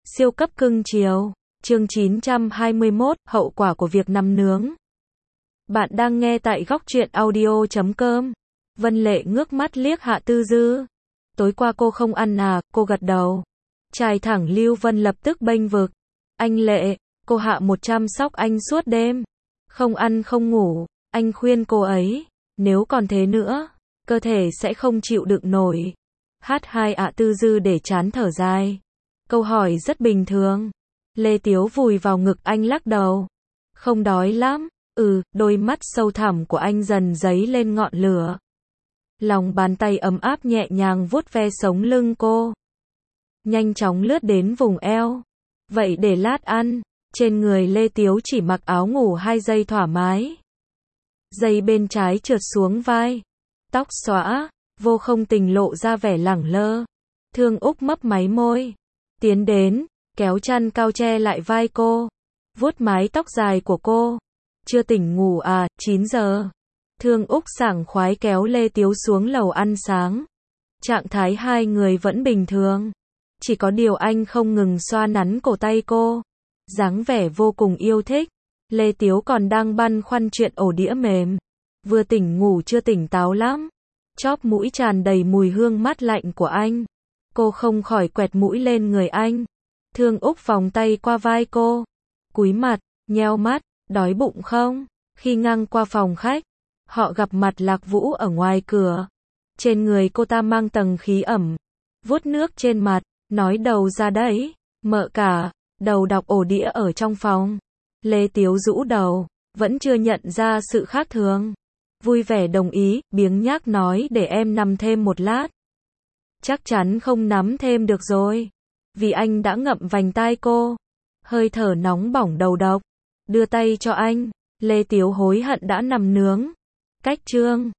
Siêu cấp cưng chiều. Chương 921, hậu quả của việc nằm nướng. Bạn đang nghe tại góc truyện audio.com. Vân Lệ ngước mắt liếc Hạ Tư Dư. Tối qua cô không ăn à? Cô gật đầu. Trai thẳng Lưu Vân lập tức bênh vực. Anh Lệ, cô Hạ một chăm sóc anh suốt đêm. Không ăn không ngủ. Anh khuyên cô ấy, nếu còn thế nữa, cơ thể sẽ không chịu đựng nổi. H2 Hạ Tư Dư để chán thở dài. Câu hỏi rất bình thường. Lê Tiếu vùi vào ngực anh lắc đầu. Không đói lắm. Đôi mắt sâu thẳm của anh dần dấy lên ngọn lửa. Lòng bàn tay ấm áp nhẹ nhàng vuốt ve sống lưng cô. Nhanh chóng lướt đến vùng eo. Vậy để lát ăn. Trên người Lê Tiếu chỉ mặc áo ngủ 2 giây thoải mái. Dây bên trái trượt xuống vai. Tóc xõa, vô không tình lộ ra vẻ lẳng lơ. Thương Úc mấp máy môi. Tiến đến, kéo chăn cao che lại vai cô. Vuốt mái tóc dài của cô. Chưa tỉnh ngủ à, 9 giờ. Thương Úc sảng khoái kéo Lê Tiếu xuống lầu ăn sáng. Trạng thái hai người vẫn bình thường. Chỉ có điều anh không ngừng xoa nắn cổ tay cô. Dáng vẻ vô cùng yêu thích. Lê Tiếu còn đang băn khoăn chuyện ổ đĩa mềm. Vừa tỉnh ngủ chưa tỉnh táo lắm. Chóp mũi tràn đầy mùi hương mát lạnh của anh. Cô không khỏi quẹt mũi lên người anh. Thương Úc vòng tay qua vai cô. Cúi mặt, nheo mắt, đói bụng không? Khi ngang qua phòng khách, họ gặp mặt Lạc Vũ ở ngoài cửa. Trên người cô ta mang tầng khí ẩm. Vuốt nước trên mặt, nói đầu ra đấy. Mợ cả, đầu đọc ổ đĩa ở trong phòng. Lê Tiếu rũ đầu, vẫn chưa nhận ra sự khác thường. Vui vẻ đồng ý, biếng nhác nói để em nằm thêm một lát. Chắc chắn không nắm thêm được rồi. Vì anh đã ngậm vành tai cô. Hơi thở nóng bỏng đầu độc. Đưa tay cho anh. Lê Tiếu hối hận đã nằm nướng. Cách chương